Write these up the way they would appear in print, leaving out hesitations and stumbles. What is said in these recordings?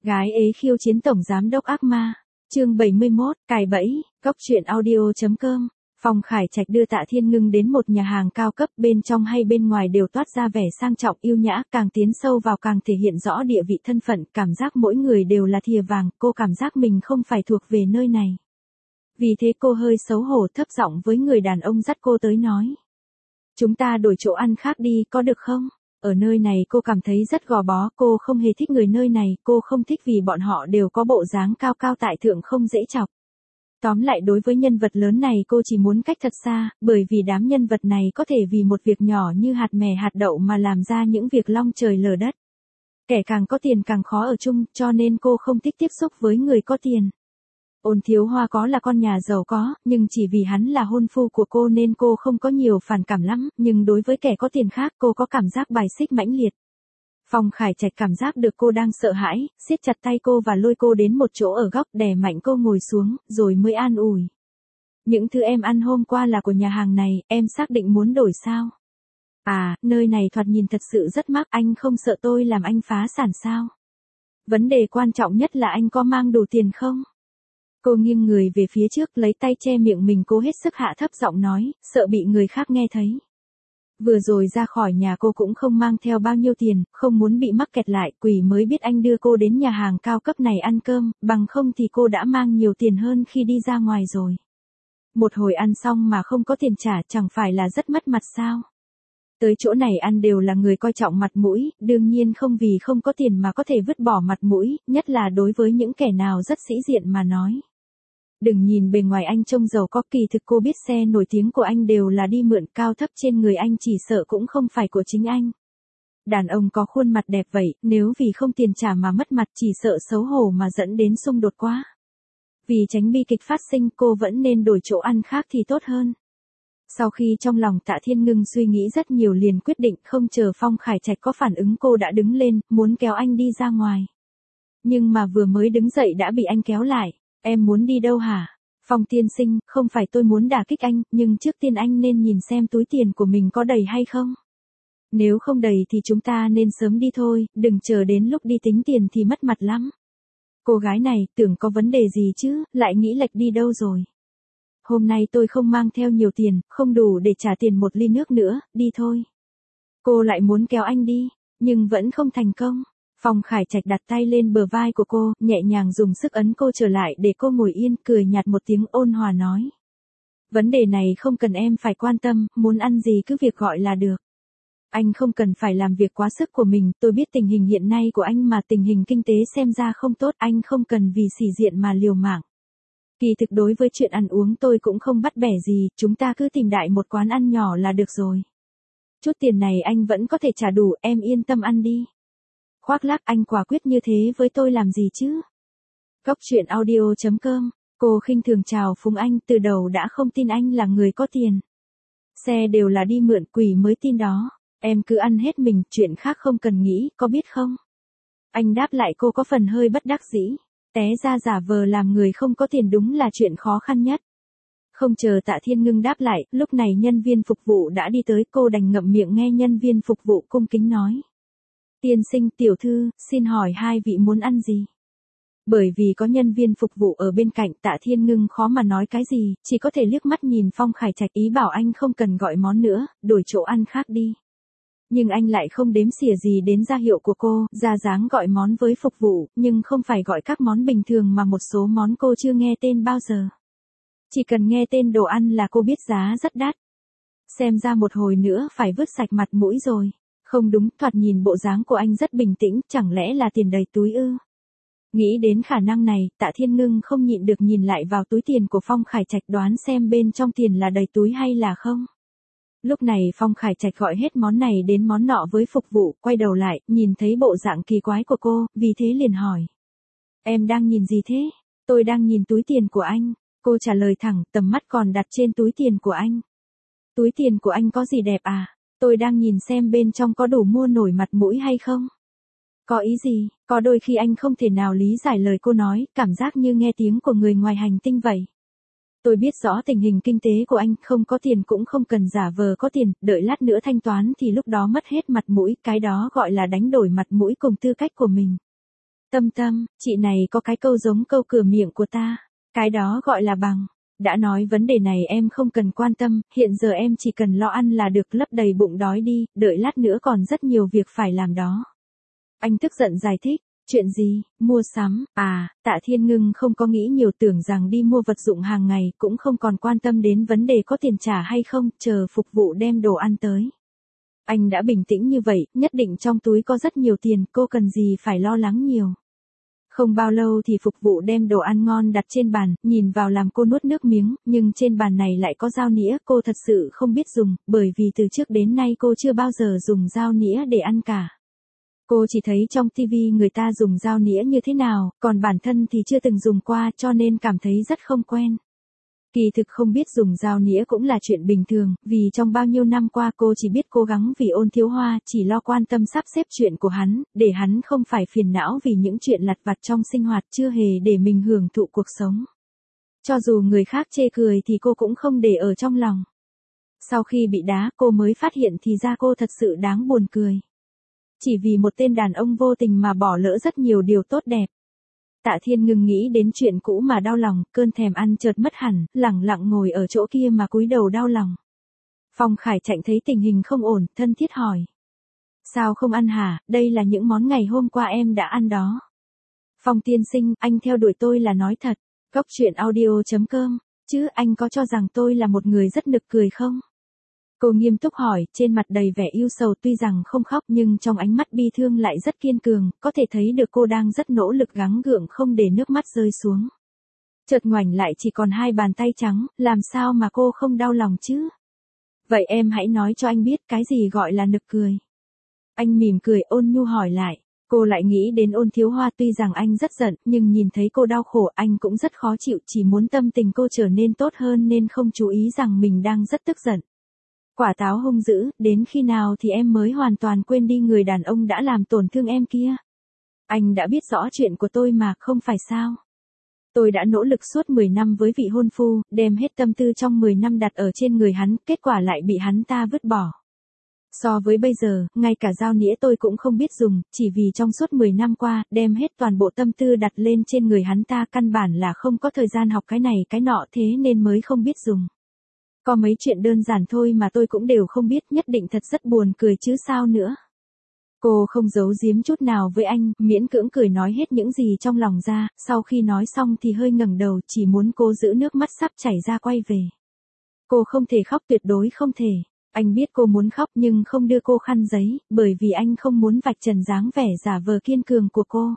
Gái ế khiêu chiến tổng giám đốc ác ma. Chương 71, cài bẫy, góc truyện audio.com. Phong Khải Trạch đưa Tạ Thiên Ngưng đến một nhà hàng cao cấp, bên trong hay bên ngoài đều toát ra vẻ sang trọng yêu nhã, càng tiến sâu vào càng thể hiện rõ địa vị thân phận, cảm giác mỗi người đều là thìa vàng, cô cảm giác mình không phải thuộc về nơi này. Vì thế cô hơi xấu hổ thấp giọng với người đàn ông dắt cô tới nói. Chúng ta đổi chỗ ăn khác đi, có được không? Ở nơi này cô cảm thấy rất gò bó, cô không hề thích người nơi này, cô không thích vì bọn họ đều có bộ dáng cao cao tại thượng không dễ chọc. Tóm lại đối với nhân vật lớn này cô chỉ muốn cách thật xa, bởi vì đám nhân vật này có thể vì một việc nhỏ như hạt mè hạt đậu mà làm ra những việc long trời lở đất. Kẻ càng có tiền càng khó ở chung, cho nên cô không thích tiếp xúc với người có tiền. Ôn Thiếu Hoa có là con nhà giàu có, nhưng chỉ vì hắn là hôn phu của cô nên cô không có nhiều phản cảm lắm, nhưng đối với kẻ có tiền khác cô có cảm giác bài xích mãnh liệt. Phong Khải Trạch cảm giác được cô đang sợ hãi, siết chặt tay cô và lôi cô đến một chỗ ở góc, đè mạnh cô ngồi xuống, rồi mới an ủi. Những thứ em ăn hôm qua là của nhà hàng này, em xác định muốn đổi sao? À, nơi này thoạt nhìn thật sự rất mắc, anh không sợ tôi làm anh phá sản sao? Vấn đề quan trọng nhất là anh có mang đủ tiền không? Cô nghiêng người về phía trước, lấy tay che miệng mình, cố hết sức hạ thấp giọng nói, sợ bị người khác nghe thấy. Vừa rồi ra khỏi nhà cô cũng không mang theo bao nhiêu tiền, không muốn bị mắc kẹt lại, quỷ mới biết anh đưa cô đến nhà hàng cao cấp này ăn cơm, bằng không thì cô đã mang nhiều tiền hơn khi đi ra ngoài rồi. Một hồi ăn xong mà không có tiền trả chẳng phải là rất mất mặt sao? Tới chỗ này ăn đều là người coi trọng mặt mũi, đương nhiên không vì không có tiền mà có thể vứt bỏ mặt mũi, nhất là đối với những kẻ nào rất sĩ diện mà nói. Đừng nhìn bề ngoài anh trông giàu có, kỳ thực cô biết xe nổi tiếng của anh đều là đi mượn, cao thấp trên người anh chỉ sợ cũng không phải của chính anh. Đàn ông có khuôn mặt đẹp vậy, nếu vì không tiền trả mà mất mặt chỉ sợ xấu hổ mà dẫn đến xung đột quá. Vì tránh bi kịch phát sinh cô vẫn nên đổi chỗ ăn khác thì tốt hơn. Sau khi trong lòng Tạ Thiên Ngưng suy nghĩ rất nhiều liền quyết định không chờ Phong Khải Trạch có phản ứng cô đã đứng lên, muốn kéo anh đi ra ngoài. Nhưng mà vừa mới đứng dậy đã bị anh kéo lại. Em muốn đi đâu hả? Phong tiên sinh, không phải tôi muốn đả kích anh, nhưng trước tiên anh nên nhìn xem túi tiền của mình có đầy hay không. Nếu không đầy thì chúng ta nên sớm đi thôi, đừng chờ đến lúc đi tính tiền thì mất mặt lắm. Cô gái này, tưởng có vấn đề gì chứ, lại nghĩ lệch đi đâu rồi. Hôm nay tôi không mang theo nhiều tiền, không đủ để trả tiền một ly nước nữa, đi thôi. Cô lại muốn kéo anh đi, nhưng vẫn không thành công. Phong Khải Trạch đặt tay lên bờ vai của cô, nhẹ nhàng dùng sức ấn cô trở lại để cô ngồi yên, cười nhạt một tiếng ôn hòa nói. Vấn đề này không cần em phải quan tâm, muốn ăn gì cứ việc gọi là được. Anh không cần phải làm việc quá sức của mình, tôi biết tình hình hiện nay của anh mà tình hình kinh tế xem ra không tốt, anh không cần vì sĩ diện mà liều mạng. Kỳ thực đối với chuyện ăn uống tôi cũng không bắt bẻ gì, chúng ta cứ tìm đại một quán ăn nhỏ là được rồi. Chút tiền này anh vẫn có thể trả đủ, em yên tâm ăn đi. Khoác lác, anh quả quyết như thế với tôi làm gì chứ? Góc truyện audio.com, cô khinh thường chào phúng anh, từ đầu đã không tin anh là người có tiền. Xe đều là đi mượn, quỷ mới tin đó, em cứ ăn hết mình, chuyện khác không cần nghĩ, có biết không? Anh đáp lại cô có phần hơi bất đắc dĩ, té ra giả vờ làm người không có tiền đúng là chuyện khó khăn nhất. Không chờ Tạ Thiên Ngưng đáp lại, lúc này nhân viên phục vụ đã đi tới, cô đành ngậm miệng nghe nhân viên phục vụ cung kính nói. Tiên sinh, tiểu thư, xin hỏi hai vị muốn ăn gì? Bởi vì có nhân viên phục vụ ở bên cạnh, Tạ Thiên Ngưng khó mà nói cái gì, chỉ có thể liếc mắt nhìn Phong Khải Trạch ý bảo anh không cần gọi món nữa, đổi chỗ ăn khác đi. Nhưng anh lại không đếm xỉa gì đến ra hiệu của cô, ra dáng gọi món với phục vụ, nhưng không phải gọi các món bình thường mà một số món cô chưa nghe tên bao giờ. Chỉ cần nghe tên đồ ăn là cô biết giá rất đắt. Xem ra một hồi nữa phải vứt sạch mặt mũi rồi. Không đúng, thoạt nhìn bộ dáng của anh rất bình tĩnh, chẳng lẽ là tiền đầy túi ư? Nghĩ đến khả năng này, Tạ Thiên Ngưng không nhịn được nhìn lại vào túi tiền của Phong Khải Trạch đoán xem bên trong tiền là đầy túi hay là không. Lúc này Phong Khải Trạch gọi hết món này đến món nọ với phục vụ, quay đầu lại, nhìn thấy bộ dạng kỳ quái của cô, vì thế liền hỏi. Em đang nhìn gì thế? Tôi đang nhìn túi tiền của anh. Cô trả lời thẳng, tầm mắt còn đặt trên túi tiền của anh. Túi tiền của anh có gì đẹp à? Tôi đang nhìn xem bên trong có đủ mua nổi mặt mũi hay không? Có ý gì? Có đôi khi anh không thể nào lý giải lời cô nói, cảm giác như nghe tiếng của người ngoài hành tinh vậy. Tôi biết rõ tình hình kinh tế của anh, không có tiền cũng không cần giả vờ có tiền, đợi lát nữa thanh toán thì lúc đó mất hết mặt mũi, cái đó gọi là đánh đổi mặt mũi cùng tư cách của mình. Tâm Tâm, chị này có cái câu giống câu cửa miệng của ta. Cái đó gọi là bằng. Đã nói vấn đề này em không cần quan tâm, hiện giờ em chỉ cần lo ăn là được, lấp đầy bụng đói đi, đợi lát nữa còn rất nhiều việc phải làm đó. Anh tức giận giải thích. Chuyện gì, mua sắm, Tạ Thiên Ngưng không có nghĩ nhiều, tưởng rằng đi mua vật dụng hàng ngày, cũng không còn quan tâm đến vấn đề có tiền trả hay không, chờ phục vụ đem đồ ăn tới. Anh đã bình tĩnh như vậy, nhất định trong túi có rất nhiều tiền, cô cần gì phải lo lắng nhiều. Không bao lâu thì phục vụ đem đồ ăn ngon đặt trên bàn, nhìn vào làm cô nuốt nước miếng, nhưng trên bàn này lại có dao nĩa, cô thật sự không biết dùng, bởi vì từ trước đến nay cô chưa bao giờ dùng dao nĩa để ăn cả. Cô chỉ thấy trong tivi người ta dùng dao nĩa như thế nào, còn bản thân thì chưa từng dùng qua cho nên cảm thấy rất không quen. Kỳ thực không biết dùng dao nĩa cũng là chuyện bình thường, vì trong bao nhiêu năm qua cô chỉ biết cố gắng vì Ôn Thiếu Hoa, chỉ lo quan tâm sắp xếp chuyện của hắn, để hắn không phải phiền não vì những chuyện lặt vặt trong sinh hoạt, chưa hề để mình hưởng thụ cuộc sống. Cho dù người khác chê cười thì cô cũng không để ở trong lòng. Sau khi bị đá cô mới phát hiện thì ra cô thật sự đáng buồn cười. Chỉ vì một tên đàn ông vô tình mà bỏ lỡ rất nhiều điều tốt đẹp. Tạ Thiên Ngưng nghĩ đến chuyện cũ mà đau lòng, cơn thèm ăn chợt mất hẳn, lẳng lặng ngồi ở chỗ kia mà cúi đầu đau lòng. Phong Khải Trạch thấy tình hình không ổn, thân thiết hỏi. Sao không ăn hả, đây là những món ngày hôm qua em đã ăn đó. Phong tiên sinh, anh theo đuổi tôi là nói thật. Góc truyện audio.com, chứ anh có cho rằng tôi là một người rất nực cười không? Cô nghiêm túc hỏi, trên mặt đầy vẻ ưu sầu, tuy rằng không khóc nhưng trong ánh mắt bi thương lại rất kiên cường, có thể thấy được cô đang rất nỗ lực gắng gượng không để nước mắt rơi xuống. Chợt ngoảnh lại chỉ còn hai bàn tay trắng, làm sao mà cô không đau lòng chứ? Vậy em hãy nói cho anh biết cái gì gọi là nực cười. Anh mỉm cười ôn nhu hỏi lại. Cô lại nghĩ đến Ôn Thiếu Hoa, tuy rằng anh rất giận, nhưng nhìn thấy cô đau khổ anh cũng rất khó chịu, chỉ muốn tâm tình cô trở nên tốt hơn nên không chú ý rằng mình đang rất tức giận. Quả táo hung dữ, đến khi nào thì em mới hoàn toàn quên đi người đàn ông đã làm tổn thương em kia? Anh đã biết rõ chuyện của tôi mà, không phải sao? Tôi đã nỗ lực suốt 10 năm với vị hôn phu, đem hết tâm tư trong 10 năm đặt ở trên người hắn, kết quả lại bị hắn ta vứt bỏ. So với bây giờ, ngay cả dao nĩa tôi cũng không biết dùng, chỉ vì trong suốt 10 năm qua, đem hết toàn bộ tâm tư đặt lên trên người hắn ta, căn bản là không có thời gian học cái này cái nọ, thế nên mới không biết dùng. Có mấy chuyện đơn giản thôi mà tôi cũng đều không biết, nhất định thật rất buồn cười chứ sao nữa. Cô không giấu giếm chút nào với anh, miễn cưỡng cười nói hết những gì trong lòng ra, sau khi nói xong thì hơi ngẩng đầu, chỉ muốn cô giữ nước mắt sắp chảy ra quay về. Cô không thể khóc, tuyệt đối không thể. Anh biết cô muốn khóc nhưng không đưa cô khăn giấy, bởi vì anh không muốn vạch trần dáng vẻ giả vờ kiên cường của cô.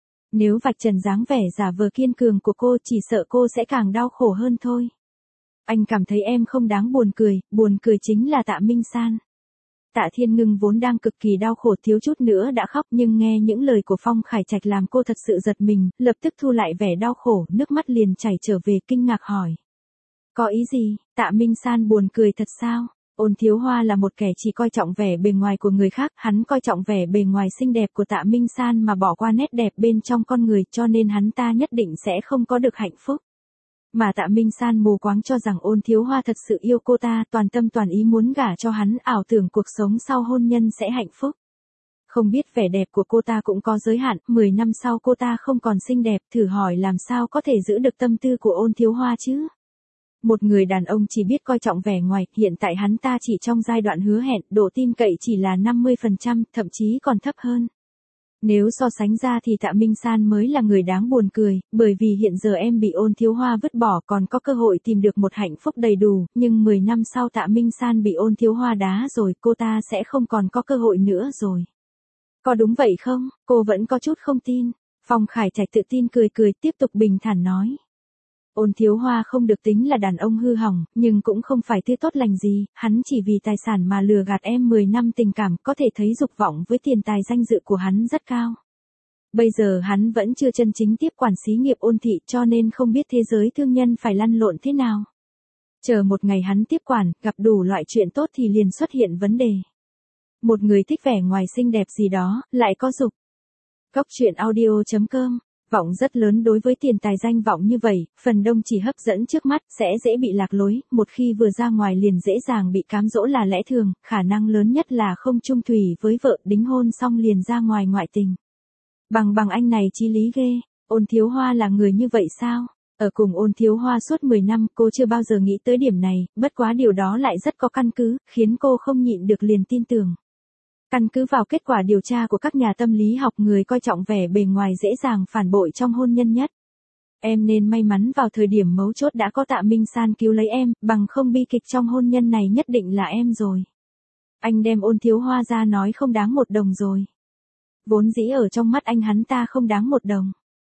Nếu vạch trần dáng vẻ giả vờ kiên cường của cô chỉ sợ cô sẽ càng đau khổ hơn thôi. Anh cảm thấy em không đáng buồn cười chính là Tạ Minh San. Tạ Thiên Ngưng vốn đang cực kỳ đau khổ, thiếu chút nữa đã khóc, nhưng nghe những lời của Phong Khải Trạch làm cô thật sự giật mình, lập tức thu lại vẻ đau khổ, nước mắt liền chảy trở về, kinh ngạc hỏi. Có ý gì, Tạ Minh San buồn cười thật sao? Ôn Thiếu Hoa là một kẻ chỉ coi trọng vẻ bề ngoài của người khác, hắn coi trọng vẻ bề ngoài xinh đẹp của Tạ Minh San mà bỏ qua nét đẹp bên trong con người, cho nên hắn ta nhất định sẽ không có được hạnh phúc. Mà Tạ Minh San mù quáng cho rằng Ôn Thiếu Hoa thật sự yêu cô ta, toàn tâm toàn ý muốn gả cho hắn, ảo tưởng cuộc sống sau hôn nhân sẽ hạnh phúc. Không biết vẻ đẹp của cô ta cũng có giới hạn, 10 năm sau cô ta không còn xinh đẹp, thử hỏi làm sao có thể giữ được tâm tư của Ôn Thiếu Hoa chứ? Một người đàn ông chỉ biết coi trọng vẻ ngoài, hiện tại hắn ta chỉ trong giai đoạn hứa hẹn, độ tin cậy chỉ là 50%, thậm chí còn thấp hơn. Nếu so sánh ra thì Tạ Minh San mới là người đáng buồn cười, bởi vì hiện giờ em bị Ôn Thiếu Hoa vứt bỏ còn có cơ hội tìm được một hạnh phúc đầy đủ, nhưng 10 năm sau Tạ Minh San bị Ôn Thiếu Hoa đá rồi, cô ta sẽ không còn có cơ hội nữa rồi. Có đúng vậy không? Cô vẫn có chút không tin. Phong Khải Trạch tự tin cười cười, tiếp tục bình thản nói. Ôn Thiếu Hoa không được tính là đàn ông hư hỏng, nhưng cũng không phải thứ tốt lành gì, hắn chỉ vì tài sản mà lừa gạt em 10 năm tình cảm, có thể thấy dục vọng với tiền tài danh dự của hắn rất cao. Bây giờ hắn vẫn chưa chân chính tiếp quản xí nghiệp Ôn thị, cho nên không biết thế giới thương nhân phải lăn lộn thế nào. Chờ một ngày hắn tiếp quản, gặp đủ loại chuyện tốt thì liền xuất hiện vấn đề. Một người thích vẻ ngoài xinh đẹp gì đó, lại có dục. Góc truyện audio.com. Vọng rất lớn, đối với tiền tài danh vọng như vậy, phần đông chỉ hấp dẫn trước mắt, sẽ dễ bị lạc lối, một khi vừa ra ngoài liền dễ dàng bị cám dỗ là lẽ thường, khả năng lớn nhất là không chung thủy với vợ, đính hôn xong liền ra ngoài ngoại tình. Bằng anh này chí lý ghê, Ôn Thiếu Hoa là người như vậy sao? Ở cùng Ôn Thiếu Hoa suốt 10 năm cô chưa bao giờ nghĩ tới điểm này, bất quá điều đó lại rất có căn cứ, khiến cô không nhịn được liền tin tưởng. Căn cứ vào kết quả điều tra của các nhà tâm lý học, người coi trọng vẻ bề ngoài dễ dàng phản bội trong hôn nhân nhất. Em nên may mắn vào thời điểm mấu chốt đã có Tạ Minh San cứu lấy em, bằng không bi kịch trong hôn nhân này nhất định là em rồi. Anh đem Ôn Thiếu Hoa ra nói không đáng 1 đồng rồi. Vốn dĩ ở trong mắt anh hắn ta không đáng 1 đồng.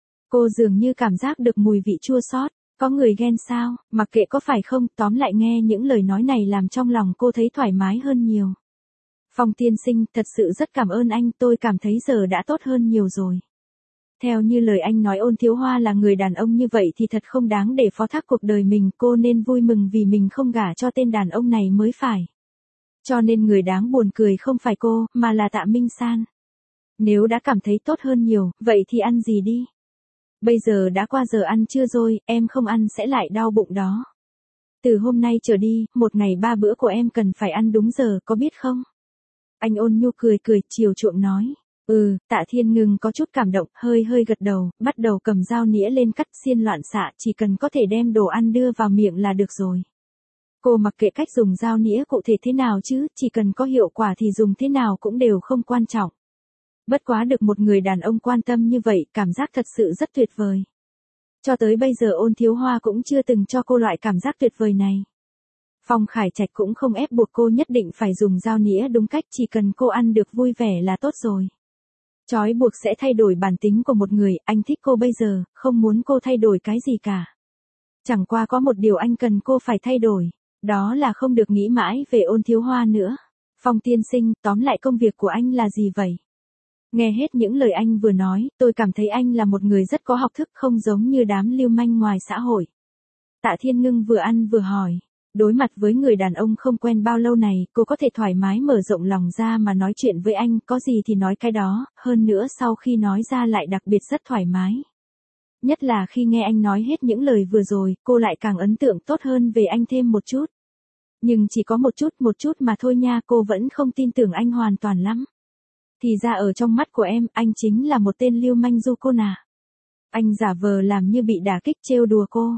Cô dường như cảm giác được mùi vị chua xót, có người ghen sao, mặc kệ có phải không, tóm lại nghe những lời nói này làm trong lòng cô thấy thoải mái hơn nhiều. Phong tiên sinh, thật sự rất cảm ơn anh, tôi cảm thấy giờ đã tốt hơn nhiều rồi. Theo như lời anh nói Ôn Thiếu Hoa là người đàn ông như vậy thì thật không đáng để phó thác cuộc đời mình, cô nên vui mừng vì mình không gả cho tên đàn ông này mới phải. Cho nên người đáng buồn cười không phải cô, mà là Tạ Minh San. Nếu đã cảm thấy tốt hơn nhiều, vậy thì ăn gì đi. Bây giờ đã qua giờ ăn trưa rồi, em không ăn sẽ lại đau bụng đó. Từ hôm nay trở đi, 1 ngày 3 bữa của em cần phải ăn đúng giờ, có biết không? Anh ôn nhu cười cười, chiều chuộng nói. Tạ Thiên Ngưng có chút cảm động, hơi gật đầu, bắt đầu cầm dao nĩa lên cắt xiên loạn xạ, chỉ cần có thể đem đồ ăn đưa vào miệng là được rồi. Cô mặc kệ cách dùng dao nĩa cụ thể thế nào chứ, chỉ cần có hiệu quả thì dùng thế nào cũng đều không quan trọng. Bất quá được một người đàn ông quan tâm như vậy, cảm giác thật sự rất tuyệt vời. Cho tới bây giờ Ôn Thiếu Hoa cũng chưa từng cho cô loại cảm giác tuyệt vời này. Phong Khải Trạch cũng không ép buộc cô nhất định phải dùng dao nĩa đúng cách, chỉ cần cô ăn được vui vẻ là tốt rồi. Trói buộc sẽ thay đổi bản tính của một người, anh thích cô bây giờ, không muốn cô thay đổi cái gì cả. Chẳng qua có một điều anh cần cô phải thay đổi, đó là không được nghĩ mãi về Ôn Thiếu Hoa nữa. Phong tiên sinh, tóm lại công việc của anh là gì vậy? Nghe hết những lời anh vừa nói, tôi cảm thấy anh là một người rất có học thức, không giống như đám lưu manh ngoài xã hội. Tạ Thiên Ngưng vừa ăn vừa hỏi. Đối mặt với người đàn ông không quen bao lâu này, cô có thể thoải mái mở rộng lòng ra mà nói chuyện với anh, có gì thì nói cái đó, hơn nữa sau khi nói ra lại đặc biệt rất thoải mái. Nhất là khi nghe anh nói hết những lời vừa rồi, cô lại càng ấn tượng tốt hơn về anh thêm một chút. Nhưng chỉ có một chút mà thôi nha, cô vẫn không tin tưởng anh hoàn toàn lắm. Thì ra ở trong mắt của em, anh chính là một tên lưu manh du côn à. Anh giả vờ làm như bị đả kích trêu đùa cô.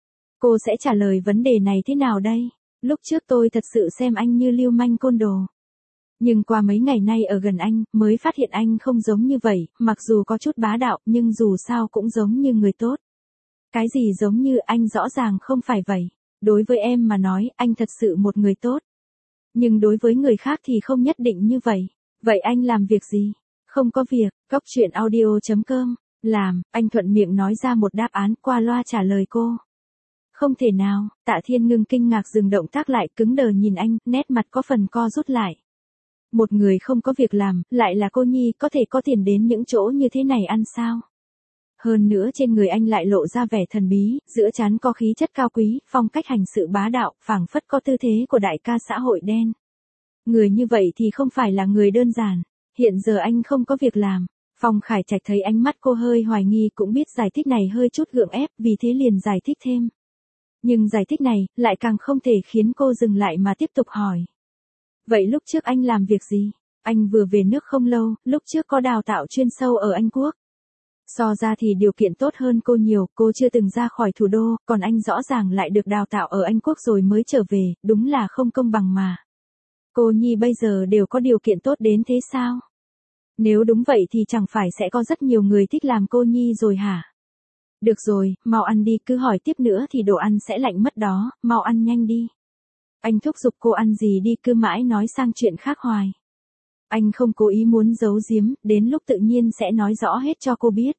Cô sẽ trả lời vấn đề này thế nào đây? Lúc trước tôi thật sự xem anh như lưu manh côn đồ. Nhưng qua mấy ngày nay ở gần anh, mới phát hiện anh không giống như vậy, mặc dù có chút bá đạo, nhưng dù sao cũng giống như người tốt. Cái gì giống như anh rõ ràng không phải vậy. Đối với em mà nói, anh thật sự một người tốt. Nhưng đối với người khác thì không nhất định như vậy. Vậy anh làm việc gì? Không có việc, Cóc Truyện Audio.com. Làm, anh thuận miệng nói ra một đáp án, qua loa trả lời cô. Không thể nào, Tạ Thiên Ngưng kinh ngạc dừng động tác lại, cứng đờ nhìn anh, nét mặt có phần co rút lại. Một người không có việc làm, lại là cô nhi, có thể có tiền đến những chỗ như thế này ăn sao? Hơn nữa trên người anh lại lộ ra vẻ thần bí, giữa trán có khí chất cao quý, phong cách hành sự bá đạo, phảng phất có tư thế của đại ca xã hội đen. Người như vậy thì không phải là người đơn giản. Hiện giờ anh không có việc làm. Phong Khải Trạch thấy ánh mắt cô hơi hoài nghi, cũng biết giải thích này hơi chút gượng ép, vì thế liền giải thích thêm. Nhưng giải thích này, lại càng không thể khiến cô dừng lại mà tiếp tục hỏi. Vậy lúc trước anh làm việc gì? Anh vừa về nước không lâu, lúc trước có đào tạo chuyên sâu ở Anh Quốc. So ra thì điều kiện tốt hơn cô nhiều, cô chưa từng ra khỏi thủ đô, còn anh rõ ràng lại được đào tạo ở Anh Quốc rồi mới trở về, đúng là không công bằng mà. Cô nhi bây giờ đều có điều kiện tốt đến thế sao? Nếu đúng vậy thì chẳng phải sẽ có rất nhiều người thích làm cô nhi rồi hả? Được rồi, mau ăn đi, cứ hỏi tiếp nữa thì đồ ăn sẽ lạnh mất đó, mau ăn nhanh đi. Anh thúc giục cô ăn gì đi, cứ mãi nói sang chuyện khác hoài. Anh không cố ý muốn giấu giếm, đến lúc tự nhiên sẽ nói rõ hết cho cô biết.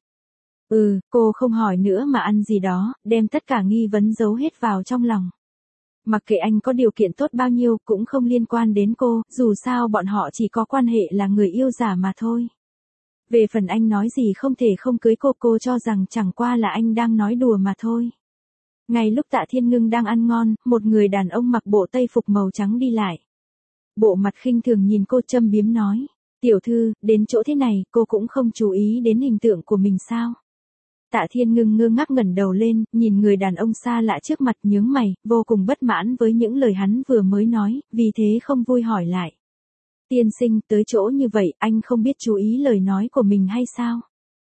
Cô không hỏi nữa mà ăn gì đó, đem tất cả nghi vấn giấu hết vào trong lòng. Mặc kệ anh có điều kiện tốt bao nhiêu cũng không liên quan đến cô, dù sao bọn họ chỉ có quan hệ là người yêu giả mà thôi. Về phần anh nói gì không thể không cưới cô cho rằng chẳng qua là anh đang nói đùa mà thôi. Ngay lúc Tạ Thiên Ngưng đang ăn ngon, một người đàn ông mặc bộ tây phục màu trắng đi lại. Bộ mặt khinh thường nhìn cô châm biếm nói. Tiểu thư, đến chỗ thế này, cô cũng không chú ý đến hình tượng của mình sao? Tạ Thiên Ngưng ngơ ngác ngẩng đầu lên, nhìn người đàn ông xa lạ trước mặt nhướng mày, vô cùng bất mãn với những lời hắn vừa mới nói, vì thế không vui hỏi lại. Tiên sinh, tới chỗ như vậy, anh không biết chú ý lời nói của mình hay sao?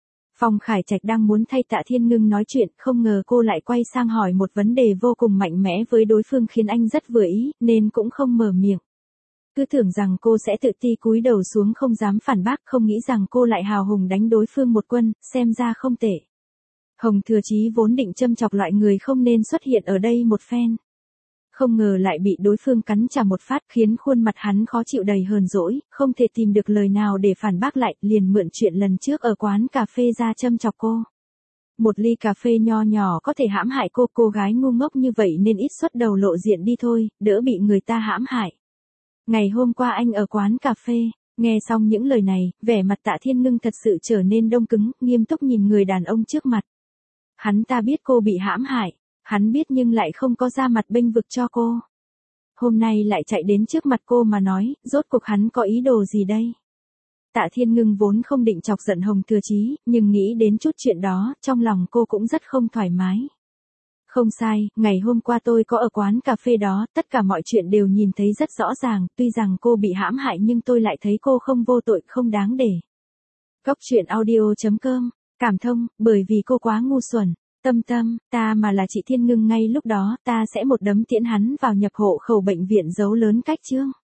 Phong Khải Trạch đang muốn thay Tạ Thiên Ngưng nói chuyện, không ngờ cô lại quay sang hỏi một vấn đề vô cùng mạnh mẽ với đối phương khiến anh rất vừa ý, nên cũng không mở miệng. Cứ tưởng rằng cô sẽ tự ti cúi đầu xuống không dám phản bác, không nghĩ rằng cô lại hào hùng đánh đối phương một quân, xem ra không tệ. Hồng Thừa Chí vốn định châm chọc loại người không nên xuất hiện ở đây một phen. Không ngờ lại bị đối phương cắn trả một phát khiến khuôn mặt hắn khó chịu đầy hờn dỗi, không thể tìm được lời nào để phản bác lại, liền mượn chuyện lần trước ở quán cà phê ra châm chọc cô. Một ly cà phê nho nhỏ có thể hãm hại cô gái ngu ngốc như vậy nên ít xuất đầu lộ diện đi thôi, đỡ bị người ta hãm hại. Ngày hôm qua anh ở quán cà phê, nghe xong những lời này, vẻ mặt Tạ Thiên Ngưng thật sự trở nên đông cứng, nghiêm túc nhìn người đàn ông trước mặt. Hắn ta biết cô bị hãm hại, hắn biết nhưng lại không có ra mặt bênh vực cho cô. Hôm nay lại chạy đến trước mặt cô mà nói, rốt cuộc hắn có ý đồ gì đây? Tạ Thiên Ngưng vốn không định chọc giận Hồng Thừa Chí, nhưng nghĩ đến chút chuyện đó, trong lòng cô cũng rất không thoải mái. Không sai, ngày hôm qua tôi có ở quán cà phê đó, tất cả mọi chuyện đều nhìn thấy rất rõ ràng, tuy rằng cô bị hãm hại nhưng tôi lại thấy cô không vô tội, không đáng để. Góc truyện audio.com, cảm thông, bởi vì cô quá ngu xuẩn. Tâm, ta mà là chị Thiên Ngưng ngay lúc đó, ta sẽ một đấm tiễn hắn vào nhập hộ khẩu bệnh viện giấu lớn cách chương.